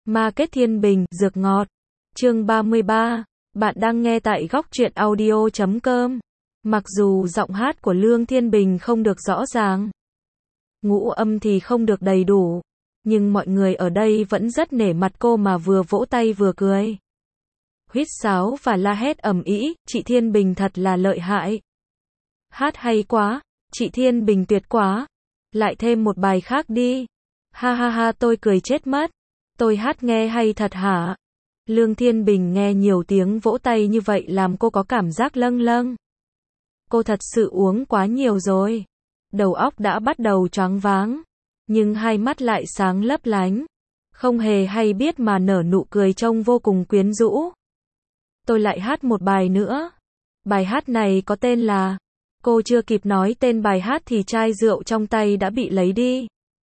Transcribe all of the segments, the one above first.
Market Thiên Bình, dược ngọt. Chương 33. Bạn đang nghe tại góc truyện audio.com. Mặc dù giọng hát của Lương Thiên Bình không được rõ ràng, ngũ âm thì không được đầy đủ, nhưng mọi người ở đây vẫn rất nể mặt cô mà vừa vỗ tay vừa cười, huýt sáo và la hét ầm ĩ, chị Thiên Bình thật là lợi hại. Hát hay quá, chị Thiên Bình tuyệt quá. Lại thêm một bài khác đi. Ha ha ha, tôi cười chết mất. Tôi hát nghe hay thật hả? Lương Thiên Bình nghe nhiều tiếng vỗ tay như vậy làm cô có cảm giác lâng lâng. Cô thật sự uống quá nhiều rồi. Đầu óc đã bắt đầu choáng váng, nhưng hai mắt lại sáng lấp lánh. Không hề hay biết mà nở nụ cười trông vô cùng quyến rũ. Tôi lại hát một bài nữa. Bài hát này có tên là... Cô chưa kịp nói tên bài hát thì chai rượu trong tay đã bị lấy đi.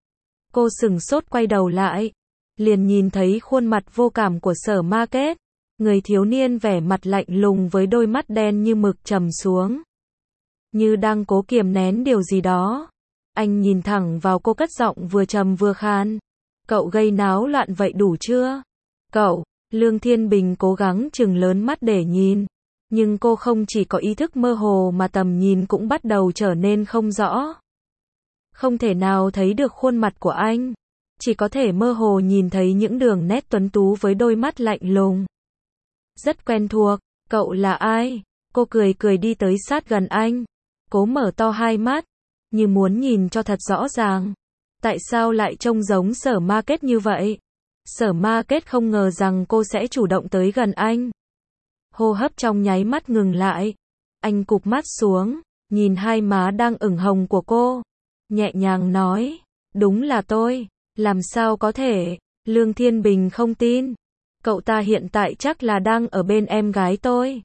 Cô sửng sốt quay đầu lại, liền nhìn thấy khuôn mặt vô cảm của Sở Market, người thiếu niên vẻ mặt lạnh lùng với đôi mắt đen như mực trầm xuống, như đang cố kiềm nén điều gì đó. Anh nhìn thẳng vào cô cất giọng vừa trầm vừa khan. Cậu gây náo loạn vậy đủ chưa? Cậu, Lương Thiên Bình cố gắng trừng lớn mắt để nhìn. Nhưng cô không chỉ có ý thức mơ hồ mà tầm nhìn cũng bắt đầu trở nên không rõ. Không thể nào thấy được khuôn mặt của anh. Chỉ có thể mơ hồ nhìn thấy những đường nét tuấn tú với đôi mắt lạnh lùng. Rất quen thuộc. Cậu là ai? Cô cười cười đi tới sát gần anh. Cố mở to hai mắt, như muốn nhìn cho thật rõ ràng. Tại sao lại trông giống Sở Market như vậy? Sở Market không ngờ rằng cô sẽ chủ động tới gần anh. Hô hấp trong nháy mắt ngừng lại. Anh cụp mắt xuống, nhìn hai má đang ửng hồng của cô. Nhẹ nhàng nói, đúng là tôi. Làm sao có thể? Lương Thiên Bình không tin. Cậu ta hiện tại chắc là đang ở bên em gái tôi.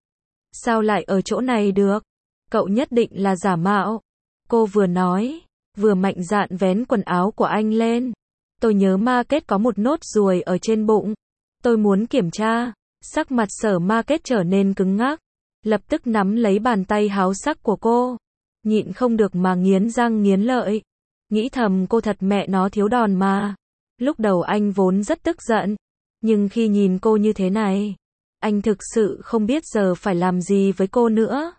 Sao lại ở chỗ này được? Cậu nhất định là giả mạo. Cô vừa nói, vừa mạnh dạn vén quần áo của anh lên. Tôi nhớ Market có một nốt ruồi ở trên bụng. Tôi muốn kiểm tra. Sắc mặt Sở Market trở nên cứng ngắc, lập tức nắm lấy bàn tay háo sắc của cô, nhịn không được mà nghiến răng nghiến lợi, nghĩ thầm cô thật mẹ nó thiếu đòn mà. Lúc đầu anh vốn rất tức giận, nhưng khi nhìn cô như thế này, anh thực sự không biết giờ phải làm gì với cô nữa.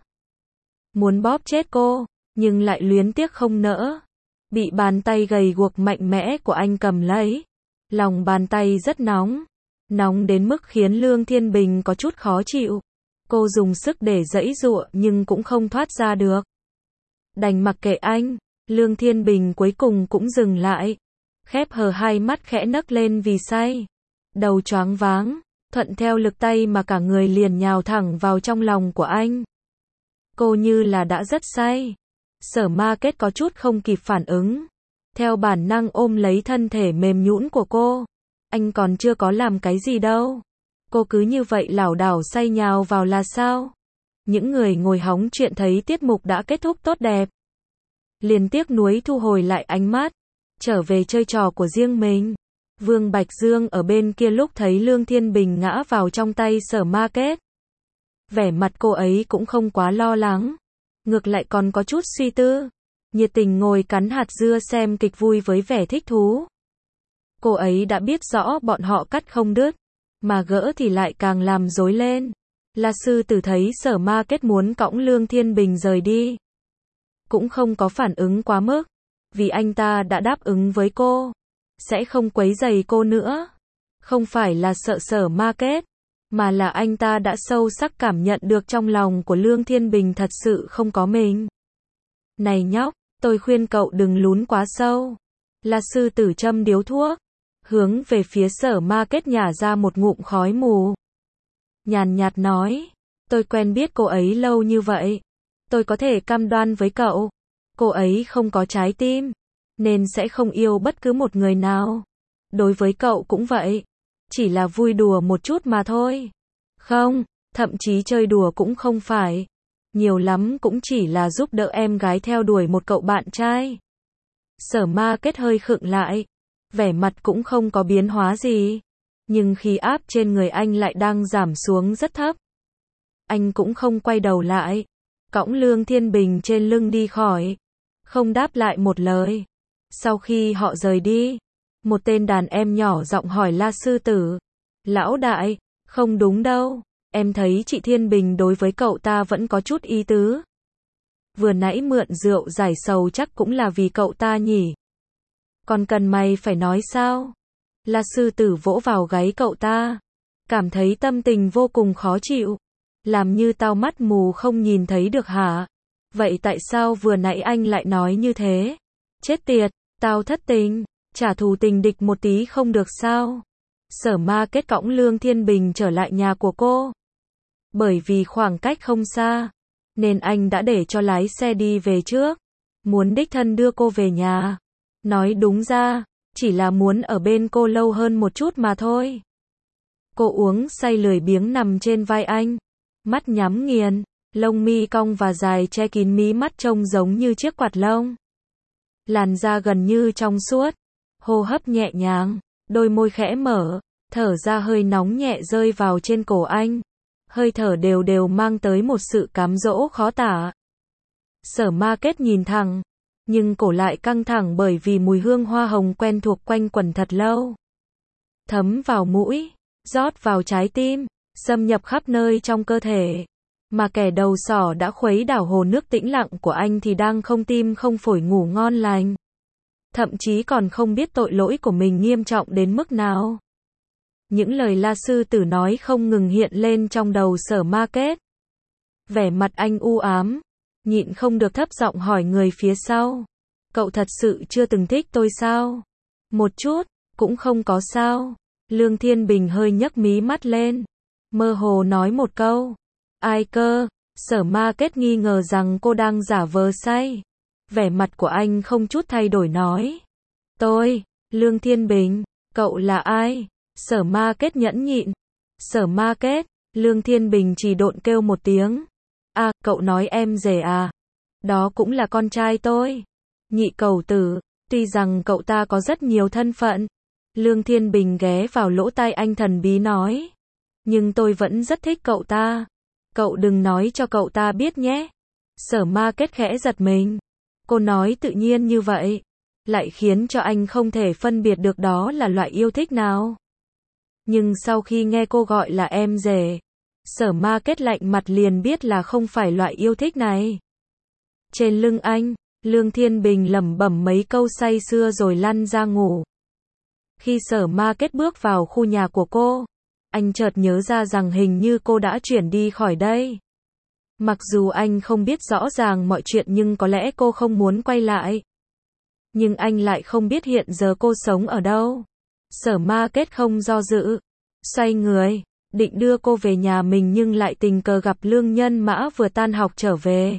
Muốn bóp chết cô, nhưng lại luyến tiếc không nỡ. Bị bàn tay gầy guộc mạnh mẽ của anh cầm lấy, lòng bàn tay rất nóng. Nóng đến mức khiến Lương Thiên Bình có chút khó chịu. Cô dùng sức để giãy giụa nhưng cũng không thoát ra được. Đành mặc kệ anh, Lương Thiên Bình cuối cùng cũng dừng lại. Khép hờ hai mắt khẽ nấc lên vì say. Đầu choáng váng, thuận theo lực tay mà cả người liền nhào thẳng vào trong lòng của anh. Cô như là đã rất say. Sở Market có chút không kịp phản ứng. Theo bản năng ôm lấy thân thể mềm nhũn của cô. Anh còn chưa có làm cái gì đâu. Cô cứ như vậy lảo đảo say nhào vào là sao? Những người ngồi hóng chuyện thấy tiết mục đã kết thúc tốt đẹp, liền tiếc nuối thu hồi lại ánh mắt, trở về chơi trò của riêng mình. Vương Bạch Dương ở bên kia lúc thấy Lương Thiên Bình ngã vào trong tay Sở Market, vẻ mặt cô ấy cũng không quá lo lắng, ngược lại còn có chút suy tư, nhiệt tình ngồi cắn hạt dưa xem kịch vui với vẻ thích thú. Cô ấy đã biết rõ bọn họ cắt không đứt, mà gỡ thì lại càng làm rối lên. La Sư Tử thấy Sở Market muốn cõng Lương Thiên Bình rời đi, cũng không có phản ứng quá mức, vì anh ta đã đáp ứng với cô, sẽ không quấy rầy cô nữa. Không phải là sợ Sở Market, mà là anh ta đã sâu sắc cảm nhận được trong lòng của Lương Thiên Bình thật sự không có mình. Này nhóc, tôi khuyên cậu đừng lún quá sâu. La Sư Tử châm điếu thuốc, hướng về phía Sở Market nhả ra một ngụm khói mù. Nhàn nhạt nói, tôi quen biết cô ấy lâu như vậy. Tôi có thể cam đoan với cậu, cô ấy không có trái tim, nên sẽ không yêu bất cứ một người nào. Đối với cậu cũng vậy, chỉ là vui đùa một chút mà thôi. Không, thậm chí chơi đùa cũng không phải. Nhiều lắm cũng chỉ là giúp đỡ em gái theo đuổi một cậu bạn trai. Sở Market hơi khựng lại. Vẻ mặt cũng không có biến hóa gì, nhưng khí áp trên người anh lại đang giảm xuống rất thấp. Anh cũng không quay đầu lại, cõng Lương Thiên Bình trên lưng đi khỏi, không đáp lại một lời. Sau khi họ rời đi, Một tên đàn em nhỏ giọng hỏi La sư tử. Lão đại, không đúng đâu, em thấy chị Thiên Bình đối với cậu ta vẫn có chút ý tứ. Vừa nãy mượn rượu giải sầu chắc cũng là vì cậu ta nhỉ. Còn cần mày phải nói sao? La sư tử vỗ vào gáy cậu ta, cảm thấy tâm tình vô cùng khó chịu. Làm như tao mắt mù không nhìn thấy được hả? Vậy tại sao vừa nãy anh lại nói như thế? Chết tiệt, tao thất tình, trả thù tình địch một tí không được sao? Sở Ma Kết cõng Lương Thiên Bình trở lại nhà của cô. Bởi vì khoảng cách không xa, nên anh đã để cho lái xe đi về trước, muốn đích thân đưa cô về nhà. Nói đúng ra, chỉ là muốn ở bên cô lâu hơn một chút mà thôi. Cô uống say lười biếng nằm trên vai anh, mắt nhắm nghiền, lông mi cong và dài che kín mí mắt trông giống như chiếc quạt lông. Làn da gần như trong suốt, hô hấp nhẹ nhàng, đôi môi khẽ mở, thở ra hơi nóng nhẹ rơi vào trên cổ anh. Hơi thở đều đều mang tới một sự cám dỗ khó tả. Sở Ma Kết nhìn thẳng, nhưng cổ lại căng thẳng bởi vì mùi hương hoa hồng quen thuộc quanh quẩn thật lâu. Thấm vào mũi, rót vào trái tim, xâm nhập khắp nơi trong cơ thể. Mà kẻ đầu sỏ đã khuấy đảo hồ nước tĩnh lặng của anh thì đang không tim không phổi ngủ ngon lành. Thậm chí còn không biết tội lỗi của mình nghiêm trọng đến mức nào. Những lời La sư tử nói không ngừng hiện lên trong đầu Sở Ma Kết. Vẻ mặt anh u ám, nhịn không được thấp giọng hỏi người phía sau. Cậu thật sự chưa từng thích tôi sao? Một chút, cũng không có sao. Lương Thiên Bình hơi nhấc mí mắt lên, mơ hồ nói một câu. Ai cơ? Sở Ma Kết nghi ngờ rằng cô đang giả vờ say. Vẻ mặt của anh không chút thay đổi nói. Tôi, Lương Thiên Bình, cậu là ai? Sở Ma Kết nhẫn nhịn. Sở Ma Kết, Lương Thiên Bình chỉ độn kêu một tiếng. À, cậu nói em rể à? Đó cũng là con trai tôi. Nhị cẩu tử, tuy rằng cậu ta có rất nhiều thân phận. Lương Thiên Bình ghé vào lỗ tai anh thần bí nói. Nhưng tôi vẫn rất thích cậu ta. Cậu đừng nói cho cậu ta biết nhé. Sở Ma Kết khẽ giật mình. Cô nói tự nhiên như vậy, lại khiến cho anh không thể phân biệt được đó là loại yêu thích nào. Nhưng sau khi nghe cô gọi là em rể, Sở Ma Kết lạnh mặt liền biết là không phải loại yêu thích này. Trên lưng anh, Lương Thiên Bình lẩm bẩm mấy câu say sưa rồi lăn ra ngủ. Khi Sở Ma Kết bước vào khu nhà của cô, anh chợt nhớ ra rằng hình như cô đã chuyển đi khỏi đây. Mặc dù anh không biết rõ ràng mọi chuyện nhưng có lẽ cô không muốn quay lại. Nhưng anh lại không biết hiện giờ cô sống ở đâu. Sở Ma Kết không do dự, xoay người, định đưa cô về nhà mình nhưng lại tình cờ gặp Lương Nhân Mã vừa tan học trở về.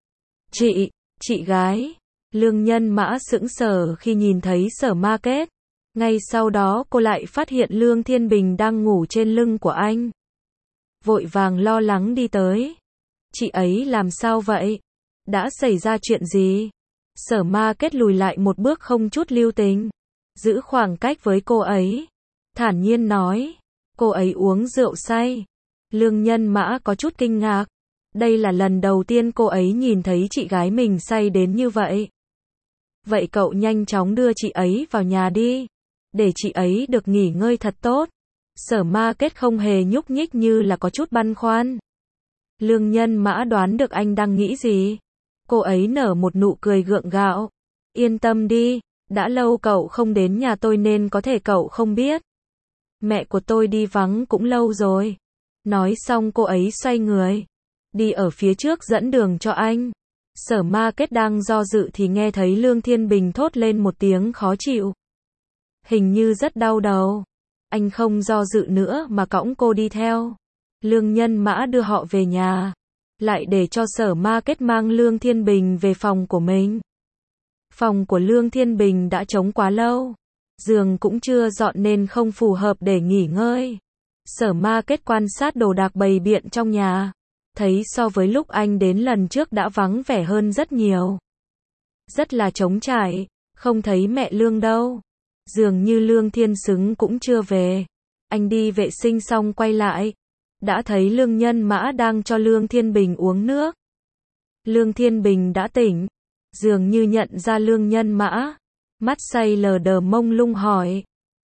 Chị gái. Lương Nhân Mã sững sờ khi nhìn thấy Sở Ma Kết. Ngay sau đó cô lại phát hiện Lương Thiên Bình đang ngủ trên lưng của anh. Vội vàng lo lắng đi tới. Chị ấy làm sao vậy? Đã xảy ra chuyện gì? Sở Ma Kết lùi lại một bước không chút lưu tình, giữ khoảng cách với cô ấy, thản nhiên nói. Cô ấy uống rượu say. Lương Nhân Mã có chút kinh ngạc. Đây là lần đầu tiên cô ấy nhìn thấy chị gái mình say đến như vậy. Vậy cậu nhanh chóng đưa chị ấy vào nhà đi, để chị ấy được nghỉ ngơi thật tốt. Sở Ma Kết không hề nhúc nhích như là có chút băn khoăn. Lương Nhân Mã đoán được anh đang nghĩ gì. Cô ấy nở một nụ cười gượng gạo. Yên tâm đi, đã lâu cậu không đến nhà tôi nên có thể cậu không biết. Mẹ của tôi đi vắng cũng lâu rồi. Nói xong cô ấy xoay người, đi ở phía trước dẫn đường cho anh. Sở Ma Kết đang do dự thì nghe thấy Lương Thiên Bình thốt lên một tiếng khó chịu. Hình như rất đau đầu. Anh không do dự nữa mà cõng cô đi theo. Lương Nhân Mã đưa họ về nhà, lại để cho Sở Ma Kết mang Lương Thiên Bình về phòng của mình. Phòng của Lương Thiên Bình đã trống quá lâu, giường cũng chưa dọn nên không phù hợp để nghỉ ngơi. Sở Ma Kết quan sát đồ đạc bày biện trong nhà, thấy so với lúc anh đến lần trước đã vắng vẻ hơn rất nhiều. Rất là trống trải, không thấy mẹ Lương đâu. Dường như Lương Thiên Xứng cũng chưa về. Anh đi vệ sinh xong quay lại, đã thấy Lương Nhân Mã đang cho Lương Thiên Bình uống nước. Lương Thiên Bình đã tỉnh, dường như nhận ra Lương Nhân Mã, Mắt say lờ đờ mông lung hỏi.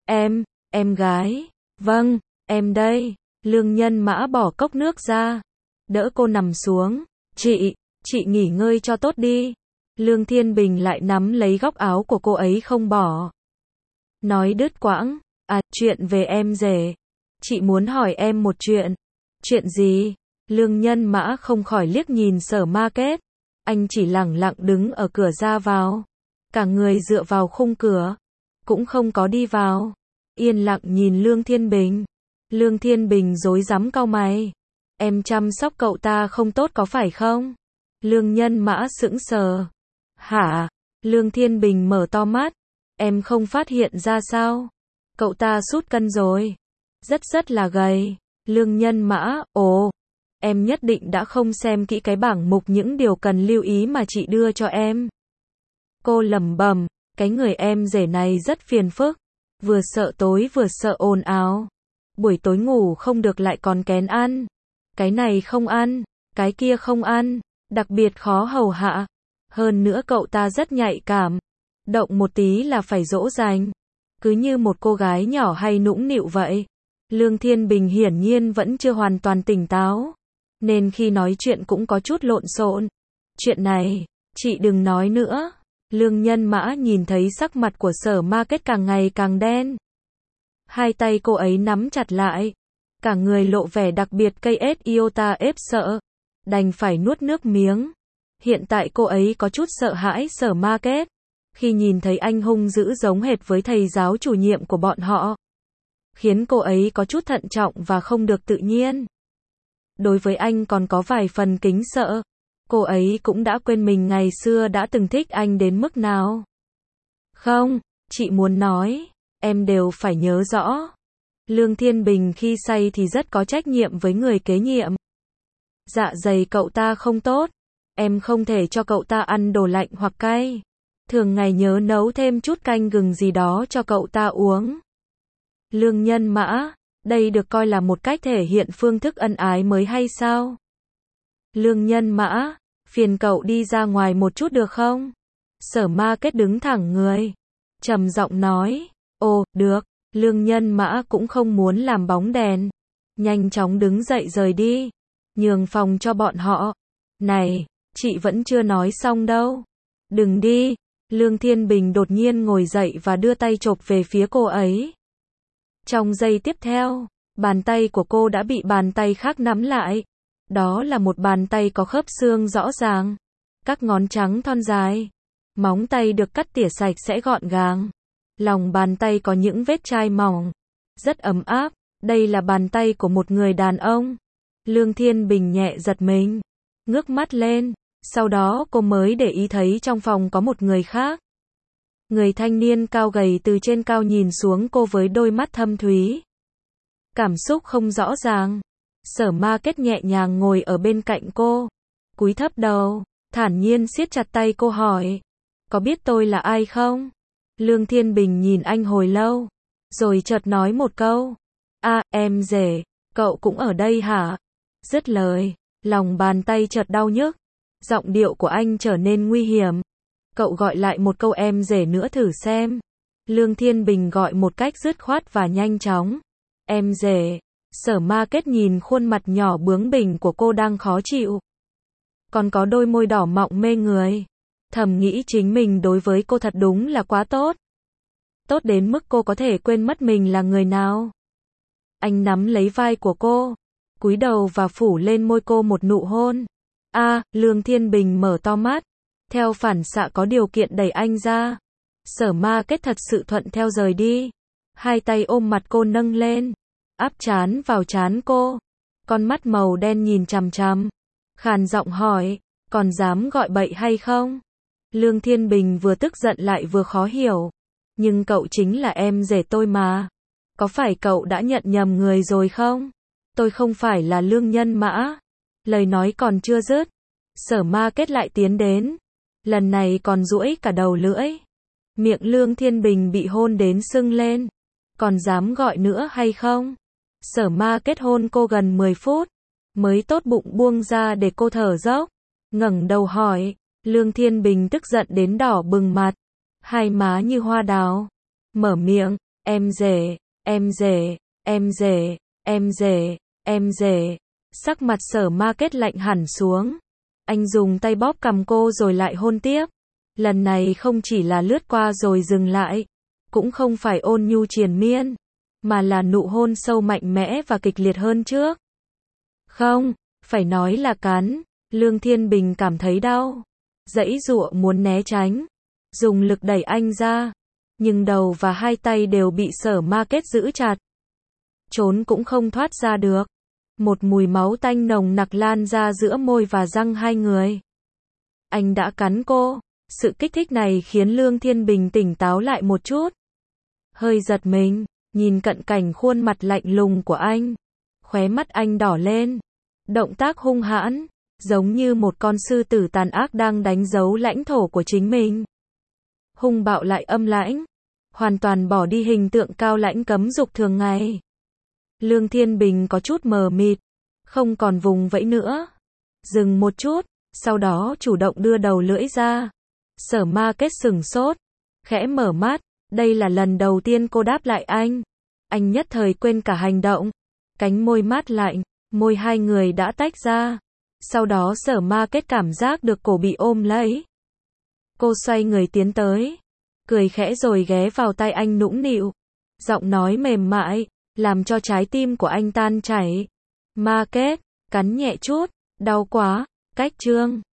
Em gái. Vâng, em đây. Lương Nhân Mã bỏ cốc nước ra. Đỡ cô nằm xuống. Chị nghỉ ngơi cho tốt đi. Lương Thiên Bình lại nắm lấy góc áo của cô ấy không bỏ. Nói đứt quãng. Chuyện về em rể. Chị muốn hỏi em một chuyện. Chuyện gì? Lương Nhân Mã không khỏi liếc nhìn Sở Ma Kết. Anh chỉ lẳng lặng đứng ở cửa ra vào. Cả người dựa vào khung cửa. Cũng không có đi vào. Yên lặng nhìn Lương Thiên Bình. Lương Thiên Bình rối rắm cau mày. Em chăm sóc cậu ta không tốt có phải không? Lương Nhân Mã sững sờ. Hả? Lương Thiên Bình mở to mắt. Em không phát hiện ra sao? Cậu ta sút cân rồi. Rất là gầy. Lương Nhân Mã, em nhất định đã không xem kỹ cái bảng mục những điều cần lưu ý mà chị đưa cho em. Cô lẩm bẩm, cái người em rể này rất phiền phức. Vừa sợ tối vừa sợ ồn ào. Buổi tối ngủ không được lại còn kén ăn. Cái này không ăn, cái kia không ăn, đặc biệt khó hầu hạ. Hơn nữa cậu ta rất nhạy cảm. Động một tí là phải dỗ dành. Cứ như một cô gái nhỏ hay nũng nịu vậy. Lương Thiên Bình hiển nhiên vẫn chưa hoàn toàn tỉnh táo. Nên khi nói chuyện cũng có chút lộn xộn. Chuyện này, chị đừng nói nữa. Lương Nhân Mã nhìn thấy sắc mặt của Sở Ma Kết càng ngày càng đen. Hai tay cô ấy nắm chặt lại. Cả người lộ vẻ đặc biệt cây ết iota ép sợ. Đành phải nuốt nước miếng. Hiện tại cô ấy có chút sợ hãi Sở Ma Kết. Khi nhìn thấy anh hung dữ giống hệt với thầy giáo chủ nhiệm của bọn họ. Khiến cô ấy có chút thận trọng và không được tự nhiên. Đối với anh còn có vài phần kính sợ. Cô ấy cũng đã quên mình ngày xưa đã từng thích anh đến mức nào. Không, chị muốn nói, em đều phải nhớ rõ. Lương Thiên Bình khi say thì rất có trách nhiệm với người kế nhiệm. Dạ dày cậu ta không tốt. Em không thể cho cậu ta ăn đồ lạnh hoặc cay. Thường ngày nhớ nấu thêm chút canh gừng gì đó cho cậu ta uống. Lương Nhân Mã, đây được coi là một cách thể hiện phương thức ân ái mới hay sao? Lương Nhân Mã, phiền cậu đi ra ngoài một chút được không? Sở Ma Kết đứng thẳng người. Trầm giọng nói. Được. Lương Nhân Mã cũng không muốn làm bóng đèn. Nhanh chóng đứng dậy rời đi. Nhường phòng cho bọn họ. Này, chị vẫn chưa nói xong đâu. Đừng đi. Lương Thiên Bình đột nhiên ngồi dậy và đưa tay chộp về phía cô ấy. Trong giây tiếp theo, bàn tay của cô đã bị bàn tay khác nắm lại. Đó là một bàn tay có khớp xương rõ ràng. Các ngón trắng thon dài. Móng tay được cắt tỉa sạch sẽ gọn gàng. Lòng bàn tay có những vết chai mỏng. Rất ấm áp. Đây là bàn tay của một người đàn ông. Lương Thiên Bình nhẹ giật mình. Ngước mắt lên. Sau đó cô mới để ý thấy trong phòng có một người khác. Người thanh niên cao gầy từ trên cao nhìn xuống cô với đôi mắt thâm thúy. Cảm xúc không rõ ràng. Sở Ma Kết nhẹ nhàng ngồi ở bên cạnh cô. Cúi thấp đầu, thản nhiên siết chặt tay cô hỏi. Có biết tôi là ai không? Lương Thiên Bình nhìn anh hồi lâu. Rồi chợt nói một câu. Em rể, cậu cũng ở đây hả? Dứt lời, lòng bàn tay chợt đau nhức. Giọng điệu của anh trở nên nguy hiểm. Cậu gọi lại một câu em rể nữa thử xem. Lương Thiên Bình gọi một cách dứt khoát và nhanh chóng. Em rể. Sở Ma Kết nhìn khuôn mặt nhỏ bướng bỉnh của cô đang khó chịu. Còn có đôi môi đỏ mọng mê người. Thầm nghĩ chính mình đối với cô thật đúng là quá tốt. Tốt đến mức cô có thể quên mất mình là người nào. Anh nắm lấy vai của cô. Cúi đầu và phủ lên môi cô một nụ hôn. Lương Thiên Bình mở to mắt. Theo phản xạ có điều kiện đẩy anh ra. Sở Ma Kết thật sự thuận theo rời đi. Hai tay ôm mặt cô nâng lên. Áp trán vào trán cô. Con mắt màu đen nhìn chằm chằm. Khàn giọng hỏi. Còn dám gọi bậy hay không? Lương Thiên Bình vừa tức giận lại vừa khó hiểu. Nhưng cậu chính là em rể tôi mà. Có phải cậu đã nhận nhầm người rồi không? Tôi không phải là Lương Nhân Mã. Lời nói còn chưa dứt. Sở Ma Kết lại tiến đến. Lần này còn duỗi cả đầu lưỡi. Miệng Lương Thiên Bình bị hôn đến sưng lên. Còn dám gọi nữa hay không? Sở Ma Kết hôn cô gần 10 phút. Mới tốt bụng buông ra để cô thở dốc. Ngẩng đầu hỏi. Lương Thiên Bình tức giận đến đỏ bừng mặt. hai má như hoa đào. Mở miệng, em rể, em rể, em rể, em rể, em rể. Sắc mặt Sở Market lạnh hẳn xuống. Anh dùng tay bóp cằm cô rồi lại hôn tiếp. Lần này không chỉ là lướt qua rồi dừng lại, cũng không phải ôn nhu triền miên, mà là nụ hôn sâu mạnh mẽ và kịch liệt hơn trước. Không, phải nói là cắn. Lương Thiên Bình cảm thấy đau, giãy giụa muốn né tránh, dùng lực đẩy anh ra, nhưng đầu và hai tay đều bị Sở Market giữ chặt. Trốn cũng không thoát ra được. Một mùi máu tanh nồng nặc lan ra giữa môi và răng hai người. Anh đã cắn cô. Sự kích thích này khiến Lương Thiên Bình tỉnh táo lại một chút. Hơi giật mình, nhìn cận cảnh khuôn mặt lạnh lùng của anh. Khóe mắt anh đỏ lên. Động tác hung hãn, giống như một con sư tử tàn ác đang đánh dấu lãnh thổ của chính mình. Hung bạo lại âm lãnh, hoàn toàn bỏ đi hình tượng cao lãnh cấm dục thường ngày. Lương Thiên Bình có chút mờ mịt, không còn vùng vẫy nữa. Dừng một chút, sau đó chủ động đưa đầu lưỡi ra. Sở Market sửng sốt, khẽ mở mắt, đây là lần đầu tiên cô đáp lại anh. Anh nhất thời quên cả hành động. Cánh môi mát lạnh, môi hai người đã tách ra. Sau đó Sở Market cảm giác được cổ bị ôm lấy. Cô xoay người tiến tới, cười khẽ rồi ghé vào tai anh nũng nịu. Giọng nói mềm mại, làm cho trái tim của anh tan chảy. Market, cắn nhẹ chút, đau quá, cách chương.